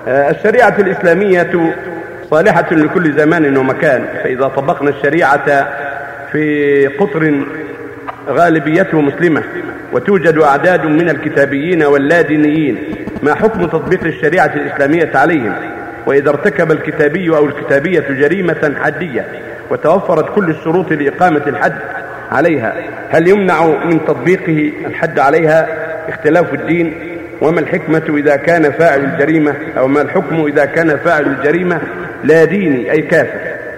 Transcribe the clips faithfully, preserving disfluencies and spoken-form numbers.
الشريعة الإسلامية صالحة لكل زمان ومكان، فإذا طبقنا الشريعة في قطر غالبيته مسلمة وتوجد أعداد من الكتابيين واللادينيين، ما حكم تطبيق الشريعة الإسلامية عليهم؟ وإذا ارتكب الكتابي أو الكتابية جريمة حدية وتوفرت كل الشروط لإقامة الحد عليها، هل يمنع من تطبيقه الحد عليها؟ اختلاف الدين. وما الحكمة إذا كان فاعل الجريمة أو ما الحكم إذا كان فاعل الجريمة لا ديني أي كافر؟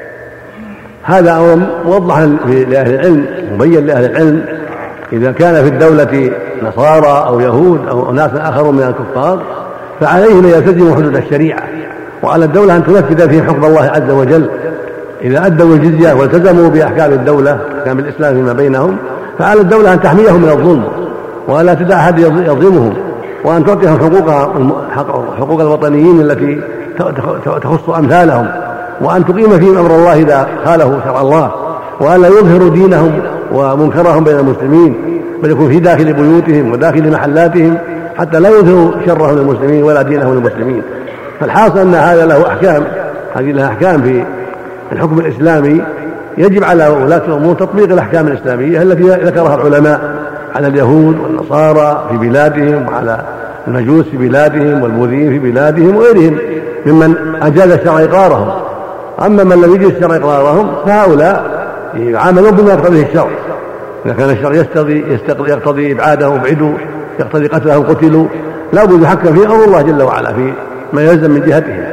هذا أمر موضح لأهل العلم، مبين لأهل العلم. إذا كان في الدولة نصارى أو يهود أو ناس آخرون من الكفار فعليهم أن يلتزموا حدود الشريعة، وعلى الدولة أن تنفذ فيه حكم الله عز وجل. إذا أدوا الجزية والتزموا بأحكام الدولة أحكام الإسلام فيما بينهم، فعلى الدولة أن تحميهم من الظلم ولا تدع أحد يظلمهم، وأن تعطيهم حقوق الوطنيين التي تخص أمثالهم، وأن تقيم فيهم أمر الله إذا خالفوا شرع الله، وأن لا يظهروا دينهم ومنكرهم بين المسلمين، بل يكون في داخل بيوتهم وداخل محلاتهم حتى لا يظهروا شرهم للمسلمين ولا دينهم للمسلمين. فالحاصل أن هذا له أحكام، هذه لها أحكام في الحكم الإسلامي، يجب على ولاة الأمور تطبيق الأحكام الإسلامية التي ذكرها العلماء على اليهود والنصارى في بلادهم، وعلى المجوس في بلادهم، والبوذيين في بلادهم، وغيرهم ممن أجاز الشرع إقرارهم. أما من لم يجوز الشرع إقرارهم فهؤلاء يعاملون بما يقتضيه الشرع. إذا كان الشرع يقتضي يقتضي إبعادهم ابعدوا، يقتضي قتلهم قتلوا، لا بد يحكم فيه أمر الله جل وعلا في ما يلزم من جهتهم،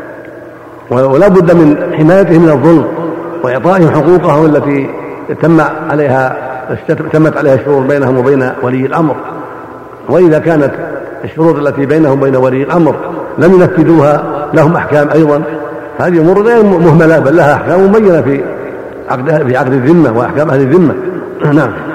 ولا بد من حمايتهم من الظلم وإعطائهم حقوقهم التي تم عليها تمت عليها الشروط بينهم وبين ولي الأمر. وإذا كانت الشروط التي بينهم وبين ولي الأمر لم ينفذوها لهم أحكام أيضا، هذه أمور غير مهملة بل لها أحكام مبينة في عقد في عقد الذمة وأحكام أهل الذمة. نعم.